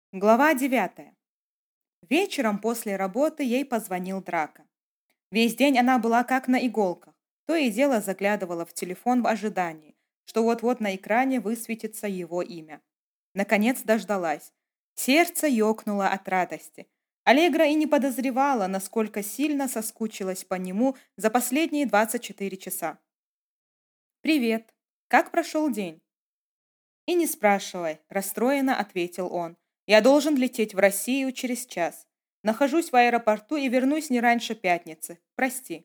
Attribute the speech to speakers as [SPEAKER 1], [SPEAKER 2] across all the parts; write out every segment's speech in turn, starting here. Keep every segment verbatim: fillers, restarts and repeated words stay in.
[SPEAKER 1] Глава девятая. Вечером после работы ей позвонил Драко. Весь день она была как на иголках. То и дело заглядывала в телефон в ожидании, что вот-вот на экране высветится его имя. Наконец дождалась. Сердце ёкнуло от радости. Аллегра и не подозревала, насколько сильно соскучилась по нему за последние двадцать четыре часа. «Привет. Как прошел день?» «И не спрашивай», – расстроенно ответил он. «Я должен лететь в Россию через час. Нахожусь в аэропорту и вернусь не раньше пятницы. Прости».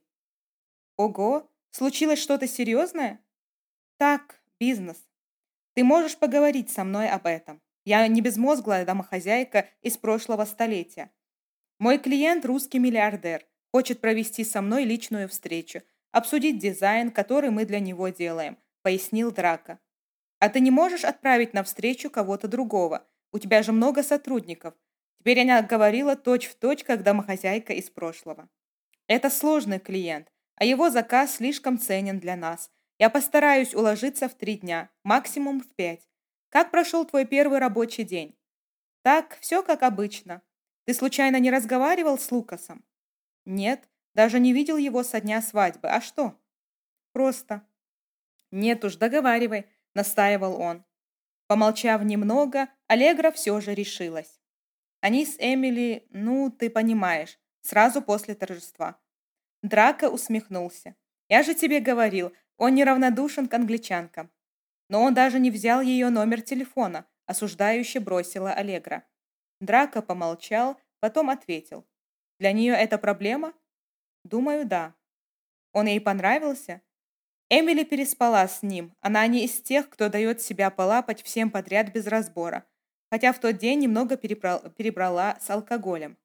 [SPEAKER 1] «Ого, случилось что-то серьезное?» «Так, бизнес. Ты можешь поговорить со мной об этом. Я не безмозглая домохозяйка из прошлого столетия. Мой клиент, русский миллиардер, хочет провести со мной личную встречу, обсудить дизайн, который мы для него делаем», – пояснил Драко. «А ты не можешь отправить на встречу кого-то другого? У тебя же много сотрудников». Теперь она говорила точь-в-точь, как домохозяйка из прошлого. «Это сложный клиент, а его заказ слишком ценен для нас. Я постараюсь уложиться в три дня, максимум в пять. Как прошел твой первый рабочий день?» «Так, все как обычно. Ты случайно не разговаривал с Лукасом?» «Нет, даже не видел его со дня свадьбы. А что?» «Просто». «Нет уж, договаривай», — настаивал он. Помолчав немного, Аллегра все же решилась. Они с Эмили, ну, ты понимаешь, сразу после торжества. Драко усмехнулся. «Я же тебе говорил, он неравнодушен к англичанкам». Но он даже не взял ее номер телефона, осуждающе бросила Аллегра. Драко помолчал, потом ответил. «Для нее это проблема?» «Думаю, да». «Он ей понравился?» Эмили переспала с ним. Она не из тех, кто дает себя полапать всем подряд без разбора, хотя в тот день немного перебрал- перебрала с алкоголем.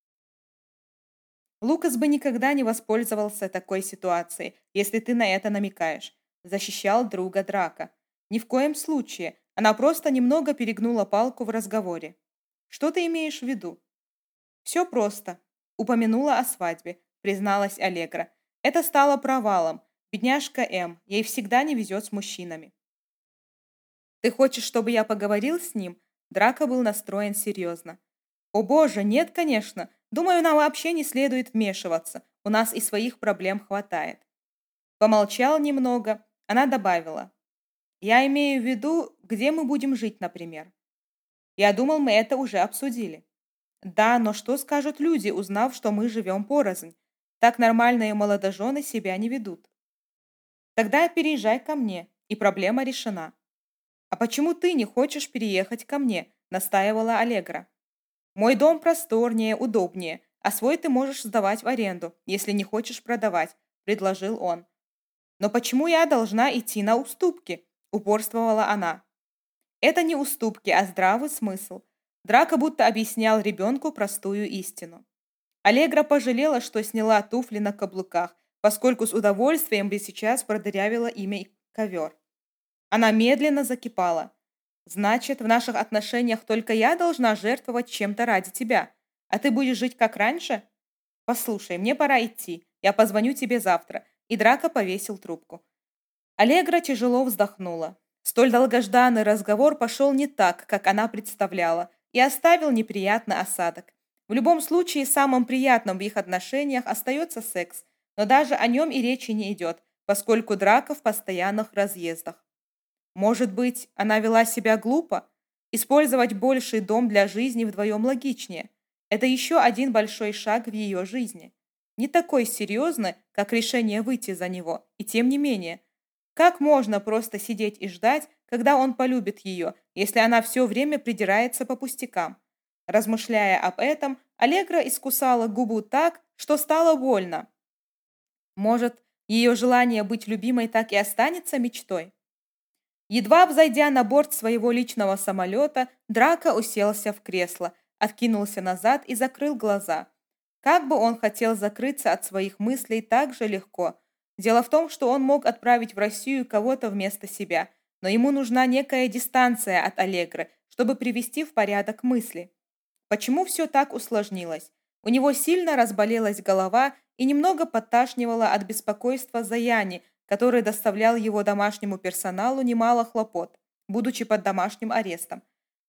[SPEAKER 1] Лукас бы никогда не воспользовался такой ситуацией, если ты на это намекаешь, защищал друга Драка. Ни в коем случае. Она просто немного перегнула палку в разговоре. Что ты имеешь в виду? Все просто. Упомянула о свадьбе, призналась Аллегра. Это стало провалом. Бедняжка М. Ей всегда не везет с мужчинами. Ты хочешь, чтобы я поговорил с ним? Драко был настроен серьезно. О боже, нет, конечно. Думаю, нам вообще не следует вмешиваться. У нас и своих проблем хватает. Помолчал немного. Она добавила. Я имею в виду, где мы будем жить, например. Я думал, мы это уже обсудили. Да, но что скажут люди, узнав, что мы живем порознь? Так нормальные молодожены себя не ведут. Тогда переезжай ко мне, и проблема решена. А почему ты не хочешь переехать ко мне? Настаивала Аллегра. Мой дом просторнее, удобнее, а свой ты можешь сдавать в аренду, если не хочешь продавать, предложил он. Но почему я должна идти на уступки? Упорствовала она. Это не уступки, а здравый смысл. Драко будто объяснял ребенку простую истину. Аллегра пожалела, что сняла туфли на каблуках, поскольку с удовольствием бы сейчас продырявила ими ковер. Она медленно закипала. «Значит, в наших отношениях только я должна жертвовать чем-то ради тебя, а ты будешь жить как раньше? Послушай, мне пора идти, я позвоню тебе завтра», и Драко повесил трубку. Аллегра тяжело вздохнула. Столь долгожданный разговор пошел не так, как она представляла, и оставил неприятный осадок. В любом случае, самым приятным в их отношениях остается секс, но даже о нем и речи не идет, поскольку Драко в постоянных разъездах. Может быть, она вела себя глупо? Использовать больший дом для жизни вдвоем логичнее. Это еще один большой шаг в ее жизни. Не такой серьезный, как решение выйти за него, и тем не менее. Как можно просто сидеть и ждать, когда он полюбит ее, если она все время придирается по пустякам? Размышляя об этом, Аллегра искусала губу так, что стало больно. Может, ее желание быть любимой так и останется мечтой? Едва взойдя на борт своего личного самолета, Драко уселся в кресло, откинулся назад и закрыл глаза. Как бы он хотел закрыться от своих мыслей так же легко. Дело в том, что он мог отправить в Россию кого-то вместо себя, но ему нужна некая дистанция от Аллегры, чтобы привести в порядок мысли. Почему все так усложнилось? У него сильно разболелась голова и немного подташнивало от беспокойства за Яни, который доставлял его домашнему персоналу немало хлопот, будучи под домашним арестом.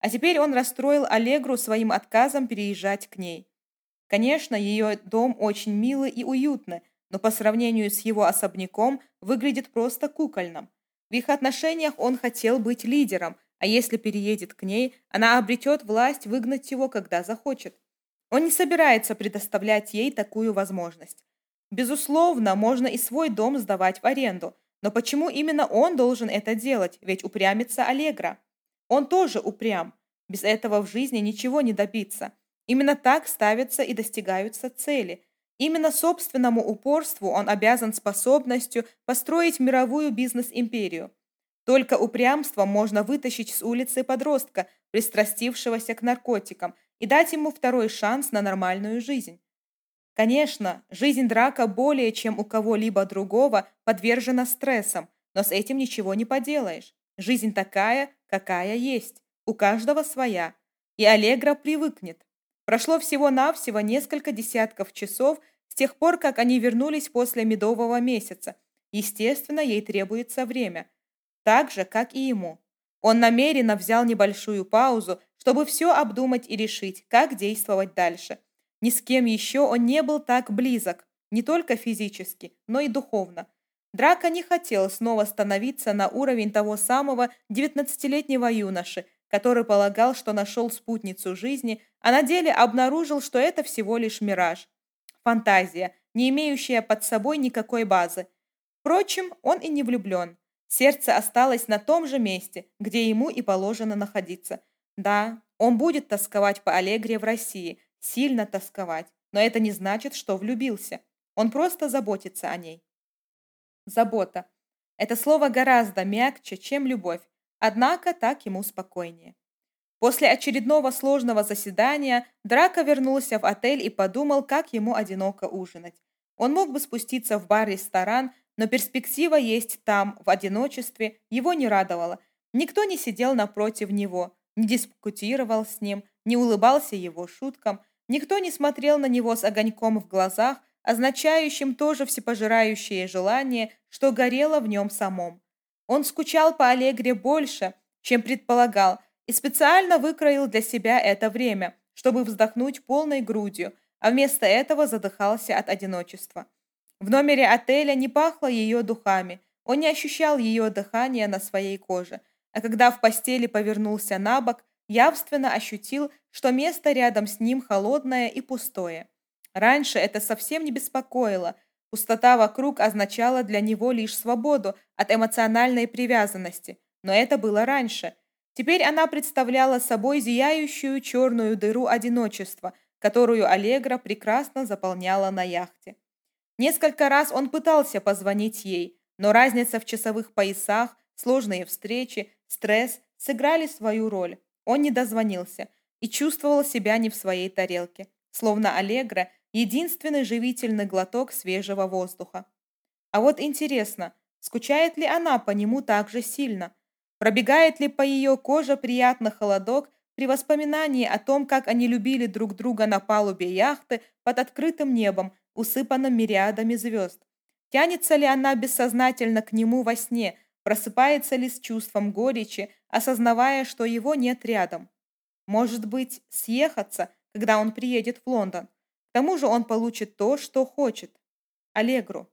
[SPEAKER 1] А теперь он расстроил Аллегру своим отказом переезжать к ней. Конечно, ее дом очень милый и уютный, но по сравнению с его особняком выглядит просто кукольным. В их отношениях он хотел быть лидером, а если переедет к ней, она обретет власть выгнать его, когда захочет. Он не собирается предоставлять ей такую возможность. Безусловно, можно и свой дом сдавать в аренду, но почему именно он должен это делать, ведь упрямится Аллегра? Он тоже упрям. Без этого в жизни ничего не добиться. Именно так ставятся и достигаются цели. Именно собственному упорству он обязан способностью построить мировую бизнес-империю. Только упрямством можно вытащить с улицы подростка, пристрастившегося к наркотикам, и дать ему второй шанс на нормальную жизнь. Конечно, жизнь Драка более чем у кого-либо другого подвержена стрессам, но с этим ничего не поделаешь. Жизнь такая, какая есть, у каждого своя, и Аллегра привыкнет. Прошло всего-навсего несколько десятков часов с тех пор, как они вернулись после медового месяца. Естественно, ей требуется время, так же, как и ему. Он намеренно взял небольшую паузу, чтобы все обдумать и решить, как действовать дальше. Ни с кем еще он не был так близок, не только физически, но и духовно. Драко не хотел снова становиться на уровень того самого девятнадцатилетнего юноши, который полагал, что нашел спутницу жизни, а на деле обнаружил, что это всего лишь мираж. Фантазия, не имеющая под собой никакой базы. Впрочем, он и не влюблен. Сердце осталось на том же месте, где ему и положено находиться. Да, он будет тосковать по Аллегре в России, сильно тосковать, но это не значит, что влюбился. Он просто заботится о ней. Забота. Это слово гораздо мягче, чем любовь, однако так ему спокойнее. После очередного сложного заседания Драко вернулся в отель и подумал, как ему одиноко ужинать. Он мог бы спуститься в бар-ресторан, но перспектива есть там, в одиночестве, его не радовала. Никто не сидел напротив него, не дискутировал с ним, не улыбался его шуткам, никто не смотрел на него с огоньком в глазах, означающим тоже всепожирающее желание, что горело в нем самом. Он скучал по Аллегре больше, чем предполагал, и специально выкроил для себя это время, чтобы вздохнуть полной грудью, а вместо этого задыхался от одиночества. В номере отеля не пахло ее духами, он не ощущал ее дыхания на своей коже, а когда в постели повернулся на бок, явственно ощутил, что место рядом с ним холодное и пустое. Раньше это совсем не беспокоило, пустота вокруг означала для него лишь свободу от эмоциональной привязанности, но это было раньше. Теперь она представляла собой зияющую черную дыру одиночества, которую Аллегра прекрасно заполняла на яхте. Несколько раз он пытался позвонить ей, но разница в часовых поясах, сложные встречи, стресс сыграли свою роль. Он не дозвонился и чувствовал себя не в своей тарелке, словно Аллегра – единственный живительный глоток свежего воздуха. А вот интересно, скучает ли она по нему так же сильно? Пробегает ли по ее коже приятный холодок при воспоминании о том, как они любили друг друга на палубе яхты под открытым небом, усыпанным мириадами звезд? Тянется ли она бессознательно к нему во сне, просыпается ли с чувством горечи, осознавая, что его нет рядом? Может быть, съехаться, когда он приедет в Лондон? К тому же он получит то, что хочет. Аллегру.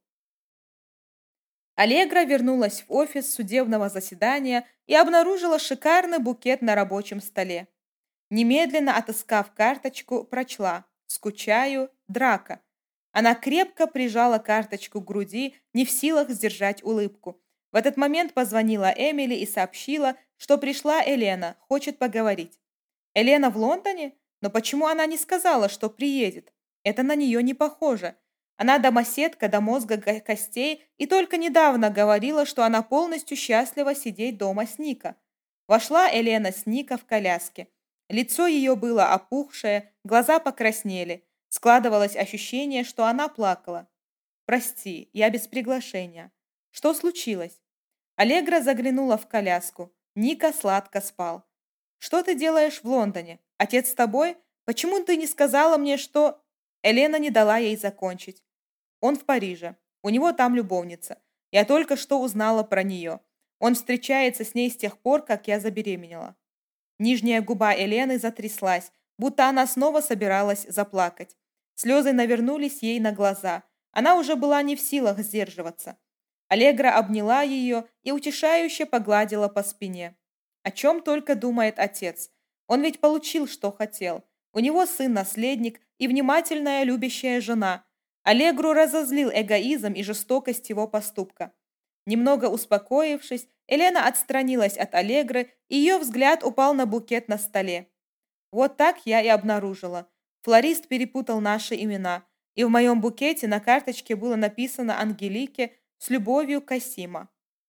[SPEAKER 1] Аллегра вернулась в офис судебного заседания и обнаружила шикарный букет на рабочем столе. Немедленно отыскав карточку, прочла «Скучаю, Драко». Она крепко прижала карточку к груди, не в силах сдержать улыбку. В этот момент позвонила Эмили и сообщила, что пришла Елена, хочет поговорить. Елена в Лондоне? Но почему она не сказала, что приедет? Это на нее не похоже. Она домоседка до мозга костей и только недавно говорила, что она полностью счастлива сидеть дома с Ника. Вошла Елена с Ника в коляске. Лицо ее было опухшее, глаза покраснели. Складывалось ощущение, что она плакала. «Прости, я без приглашения». «Что случилось?» Аллегра заглянула в коляску. Ника сладко спал. «Что ты делаешь в Лондоне? Отец с тобой? Почему ты не сказала мне, что...» Елена не дала ей закончить. «Он в Париже. У него там любовница. Я только что узнала про нее. Он встречается с ней с тех пор, как я забеременела». Нижняя губа Елены затряслась, будто она снова собиралась заплакать. Слезы навернулись ей на глаза. Она уже была не в силах сдерживаться. Аллегра обняла ее и утешающе погладила по спине. О чем только думает отец. Он ведь получил, что хотел. У него сын-наследник и внимательная любящая жена. Аллегру разозлил эгоизм и жестокость его поступка. Немного успокоившись, Елена отстранилась от Аллегры, и ее взгляд упал на букет на столе. Вот так я и обнаружила. Флорист перепутал наши имена, и в моем букете на карточке было написано Ангелике с любовью Касима.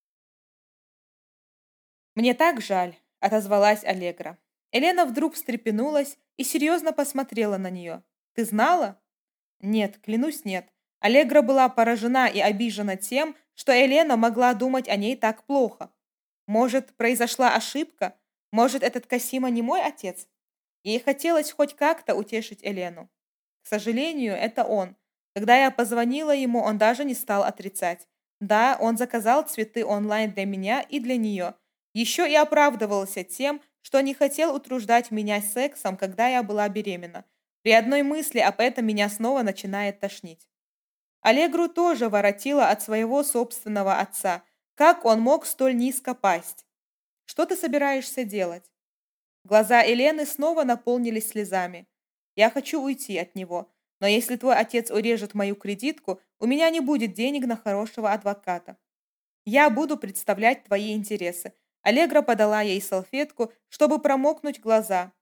[SPEAKER 1] «Мне так жаль», — отозвалась Аллегра. Елена вдруг встрепенулась и серьезно посмотрела на нее. «Ты знала?» «Нет, клянусь, нет». Аллегра была поражена и обижена тем, что Елена могла думать о ней так плохо. Может, произошла ошибка? Может, этот Касима не мой отец? Ей хотелось хоть как-то утешить Елену. К сожалению, это он. Когда я позвонила ему, он даже не стал отрицать. Да, он заказал цветы онлайн для меня и для нее. Еще и оправдывался тем, что не хотел утруждать меня сексом, когда я была беременна. При одной мысли об этом меня снова начинает тошнить. Аллегру тоже воротило от своего собственного отца. Как он мог столь низко пасть? Что ты собираешься делать? Глаза Елены снова наполнились слезами. Я хочу уйти от него, но если твой отец урежет мою кредитку, у меня не будет денег на хорошего адвоката. Я буду представлять твои интересы. Аллегра подала ей салфетку, чтобы промокнуть глаза.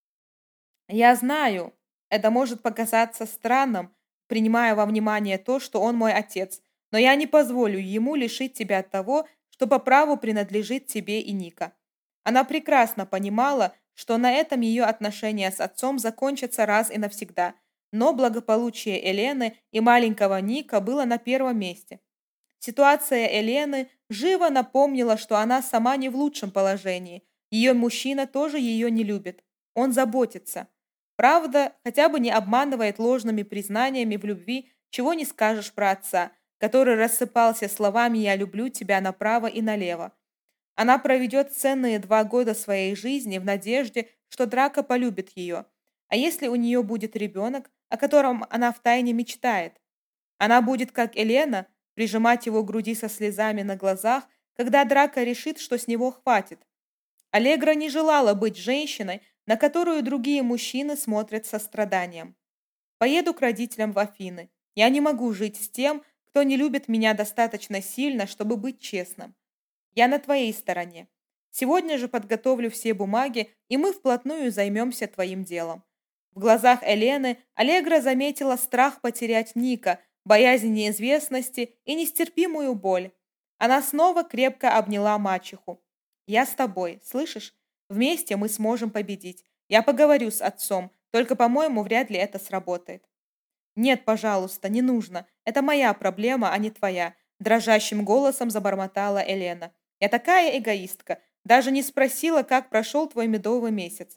[SPEAKER 1] Я знаю, это может показаться странным, принимая во внимание то, что он мой отец, но я не позволю ему лишить тебя того, что по праву принадлежит тебе и Ника. Она прекрасно понимала, что на этом ее отношения с отцом закончатся раз и навсегда, но благополучие Елены и маленького Ника было на первом месте. Ситуация Елены живо напомнила, что она сама не в лучшем положении. Ее мужчина тоже ее не любит. Он заботится. Правда, хотя бы не обманывает ложными признаниями в любви, чего не скажешь про отца, который рассыпался словами «я люблю тебя» направо и налево. Она проведет ценные два года своей жизни в надежде, что Драко полюбит ее. А если у нее будет ребенок, о котором она втайне мечтает? Она будет, как Елена, прижимать его к груди со слезами на глазах, когда Драко решит, что с него хватит. Аллегра не желала быть женщиной, на которую другие мужчины смотрят со страданием. Поеду к родителям в Афины. Я не могу жить с тем, кто не любит меня достаточно сильно, чтобы быть честным. Я на твоей стороне. Сегодня же подготовлю все бумаги, и мы вплотную займемся твоим делом». В глазах Елены Аллегра заметила страх потерять Ника, боязнь неизвестности и нестерпимую боль. Она снова крепко обняла мачеху. «Я с тобой, слышишь? Вместе мы сможем победить. Я поговорю с отцом, только, по-моему, вряд ли это сработает». «Нет, пожалуйста, не нужно. Это моя проблема, а не твоя», – дрожащим голосом забормотала Елена. «Я такая эгоистка. Даже не спросила, как прошел твой медовый месяц».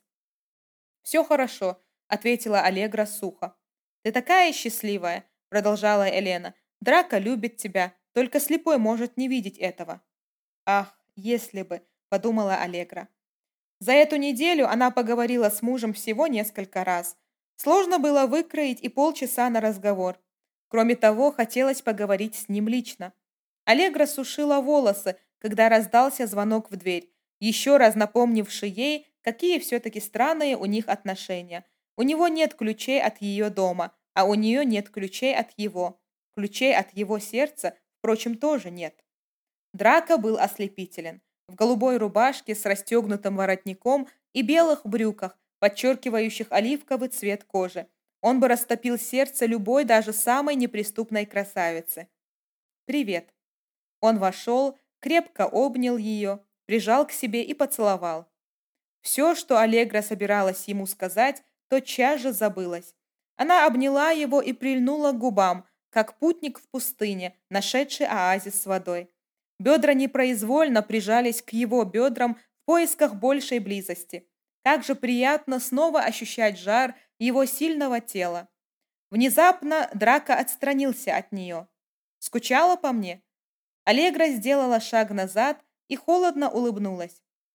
[SPEAKER 1] «Все хорошо», – ответила Аллегра сухо. «Ты такая счастливая», – продолжала Елена. «Драко любит тебя, только слепой может не видеть этого». «Ах, если бы», – подумала Аллегра. За эту неделю она поговорила с мужем всего несколько раз. Сложно было выкроить и полчаса на разговор. Кроме того, хотелось поговорить с ним лично. Аллегра сушила волосы, когда раздался звонок в дверь, еще раз напомнивший ей, какие все-таки странные у них отношения. У него нет ключей от ее дома, а у нее нет ключей от его. Ключей от его сердца, впрочем, тоже нет. Драко был ослепителен. В голубой рубашке с расстегнутым воротником и белых брюках, подчеркивающих оливковый цвет кожи. Он бы растопил сердце любой, даже самой неприступной красавицы. «Привет». Он вошел, крепко обнял ее, прижал к себе и поцеловал. Все, что Аллегра собиралась ему сказать, тотчас же забылось. Она обняла его и прильнула к губам, как путник в пустыне, нашедший оазис с водой. Бедра непроизвольно прижались к его бедрам в поисках большей близости. Как же приятно снова ощущать жар его сильного тела. Внезапно Драко отстранился от нее. «Скучала по мне?» Аллегра сделала шаг назад и холодно улыбнулась.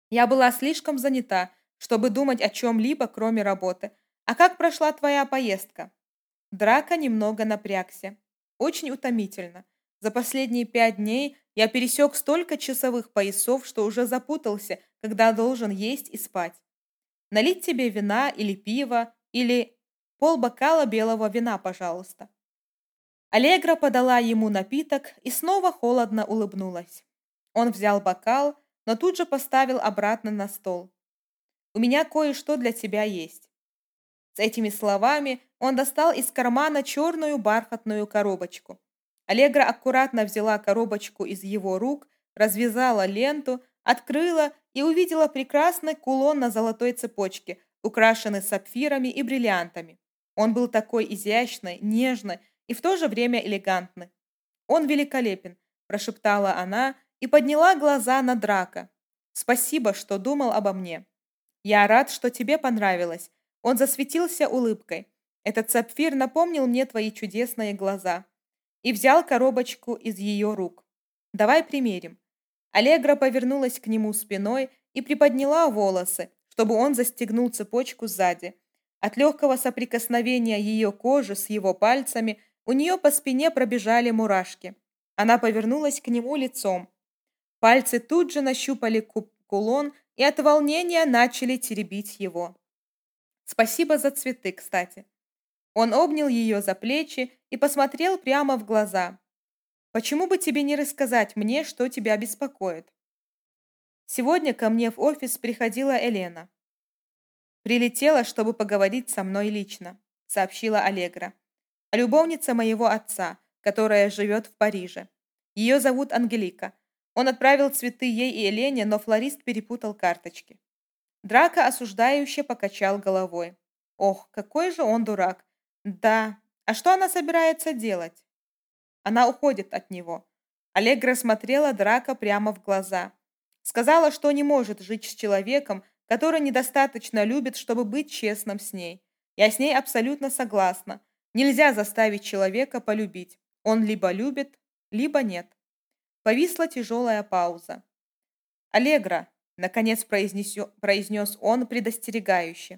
[SPEAKER 1] Я была слишком занята, чтобы думать о чем-либо, кроме работы. А как прошла твоя поездка? Драка немного напрягся. Очень утомительно. За последние пять дней я пересек столько часовых поясов, что уже запутался, когда должен есть и спать. Налить тебе вина или пива, или полбокала белого вина, пожалуйста. Аллегра подала ему напиток и снова холодно улыбнулась. Он взял бокал, но тут же поставил обратно на стол. «У меня кое-что для тебя есть». С этими словами он достал из кармана черную бархатную коробочку. Аллегра аккуратно взяла коробочку из его рук, развязала ленту, открыла и увидела прекрасный кулон на золотой цепочке, украшенный сапфирами и бриллиантами. Он был такой изящный, нежный и в то же время элегантный. «Он великолепен», – прошептала она и подняла глаза на Драка. «Спасибо, что думал обо мне. Я рад, что тебе понравилось». Он засветился улыбкой. «Этот сапфир напомнил мне твои чудесные глаза». И взял коробочку из ее рук. «Давай примерим». Аллегра повернулась к нему спиной и приподняла волосы, чтобы он застегнул цепочку сзади. От легкого соприкосновения ее кожи с его пальцами у нее по спине пробежали мурашки. Она повернулась к нему лицом. Пальцы тут же нащупали ку- кулон и от волнения начали теребить его. «Спасибо за цветы, кстати». Он обнял ее за плечи и посмотрел прямо в глаза. «Почему бы тебе не рассказать мне, что тебя беспокоит?» Сегодня ко мне в офис приходила Елена. «Прилетела, чтобы поговорить со мной лично», — сообщила Аллегра. «Любовница моего отца, которая живет в Париже. Ее зовут Ангелика. Он отправил цветы ей и Елене, но флорист перепутал карточки». Драко осуждающе покачал головой. «Ох, какой же он дурак! Да, а что она собирается делать?» Она уходит от него. Аллегра смотрела Драко прямо в глаза. Сказала, что не может жить с человеком, который недостаточно любит, чтобы быть честным с ней. Я с ней абсолютно согласна. Нельзя заставить человека полюбить. Он либо любит, либо нет. Повисла тяжелая пауза. «Аллегра», — наконец произнесё- произнес он предостерегающе.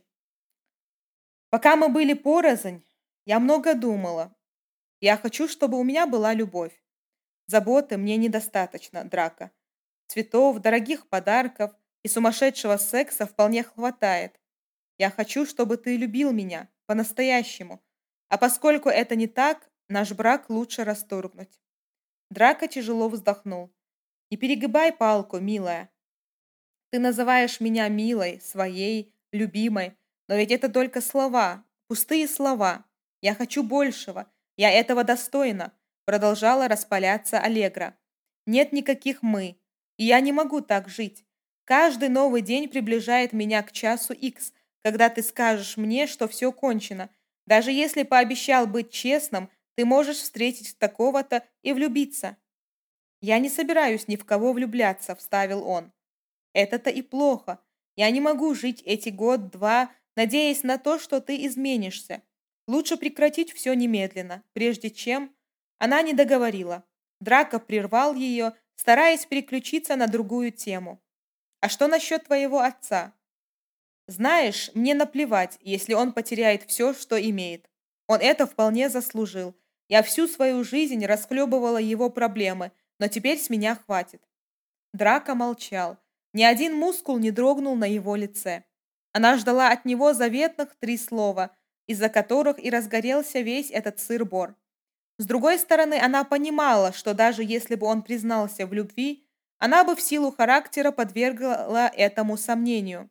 [SPEAKER 1] «Пока мы были порознь, я много думала. Я хочу, чтобы у меня была любовь. Заботы мне недостаточно, Драко. Цветов, дорогих подарков и сумасшедшего секса вполне хватает. Я хочу, чтобы ты любил меня по-настоящему. А поскольку это не так, наш брак лучше расторгнуть». Драко тяжело вздохнул. «Не перегибай палку, милая. Ты называешь меня милой, своей, любимой, но ведь это только слова, пустые слова. Я хочу большего, я этого достойна», продолжала распаляться Аллегра. «Нет никаких «мы», и я не могу так жить. Каждый новый день приближает меня к часу икс, когда ты скажешь мне, что все кончено. Даже если пообещал быть честным, ты можешь встретить такого-то и влюбиться». «Я не собираюсь ни в кого влюбляться», — вставил он. «Это-то и плохо. Я не могу жить эти год-два, надеясь на то, что ты изменишься. Лучше прекратить все немедленно, прежде чем...» Она не договорила. Драко прервал ее, стараясь переключиться на другую тему. «А что насчет твоего отца? Знаешь, мне наплевать, если он потеряет все, что имеет. Он это вполне заслужил. Я всю свою жизнь расхлебывала его проблемы, но теперь с меня хватит». Драко молчал. Ни один мускул не дрогнул на его лице. Она ждала от него заветных три слова, из-за которых и разгорелся весь этот сыр-бор. С другой стороны, она понимала, что даже если бы он признался в любви, она бы в силу характера подвергла этому сомнению.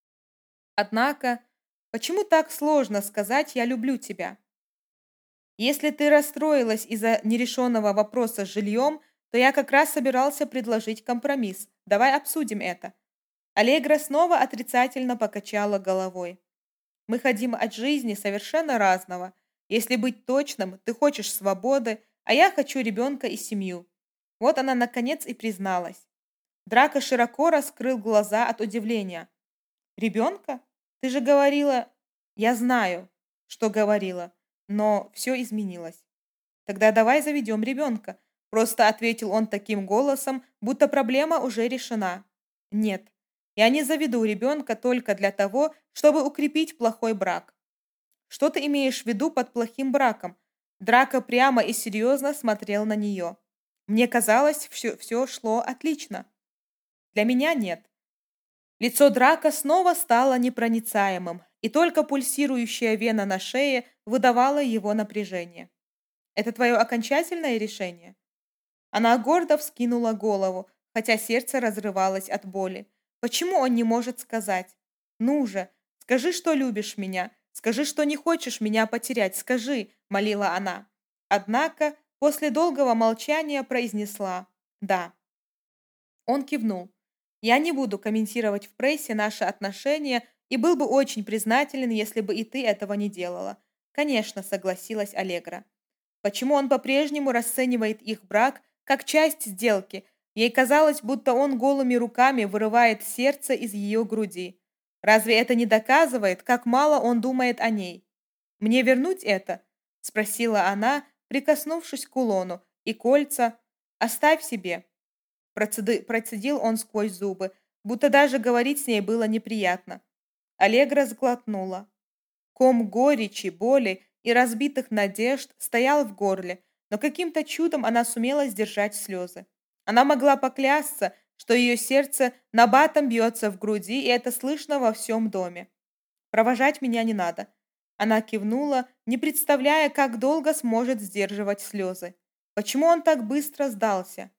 [SPEAKER 1] Однако, почему так сложно сказать «я люблю тебя»? Если ты расстроилась из-за нерешенного вопроса с жильем, то я как раз собирался предложить компромисс. Давай обсудим это. Аллегра снова отрицательно покачала головой. «Мы хотим от жизни совершенно разного. Если быть точным, ты хочешь свободы, а я хочу ребенка и семью». Вот она, наконец, и призналась. Драко широко раскрыл глаза от удивления. «Ребенка? Ты же говорила...» «Я знаю, что говорила, но все изменилось». «Тогда давай заведем ребенка», просто ответил он таким голосом, будто проблема уже решена. «Нет, Я не заведу ребенка только для того, чтобы укрепить плохой брак. Что ты имеешь в виду под плохим браком? Драка прямо и серьезно смотрел на нее. Мне казалось, все, все шло отлично. Для меня нет. Лицо Драка снова стало непроницаемым, и только пульсирующая вена на шее выдавала его напряжение. «Это твое окончательное решение?» Она гордо вскинула голову, хотя сердце разрывалось от боли. Почему он не может сказать? «Ну же, скажи, что любишь меня, скажи, что не хочешь меня потерять, скажи», — молила она. Однако после долгого молчания произнесла «да». Он кивнул. «Я не буду комментировать в прессе наши отношения и был бы очень признателен, если бы и ты этого не делала». «Конечно», — согласилась Аллегра. Почему он по-прежнему расценивает их брак как часть сделки? Ей казалось, будто он голыми руками вырывает сердце из ее груди. Разве это не доказывает, как мало он думает о ней? «Мне вернуть это?» — спросила она, прикоснувшись к кулону. «И кольца? Оставь себе». Процеды- Процедил он сквозь зубы, будто даже говорить с ней было неприятно. Аллегра сглотнула. Ком горечи, боли и разбитых надежд стоял в горле, но каким-то чудом она сумела сдержать слезы. Она могла поклясться, что ее сердце набатом бьется в груди, и это слышно во всем доме. «Провожать меня не надо». Она кивнула, не представляя, как долго сможет сдерживать слезы. Почему он так быстро сдался?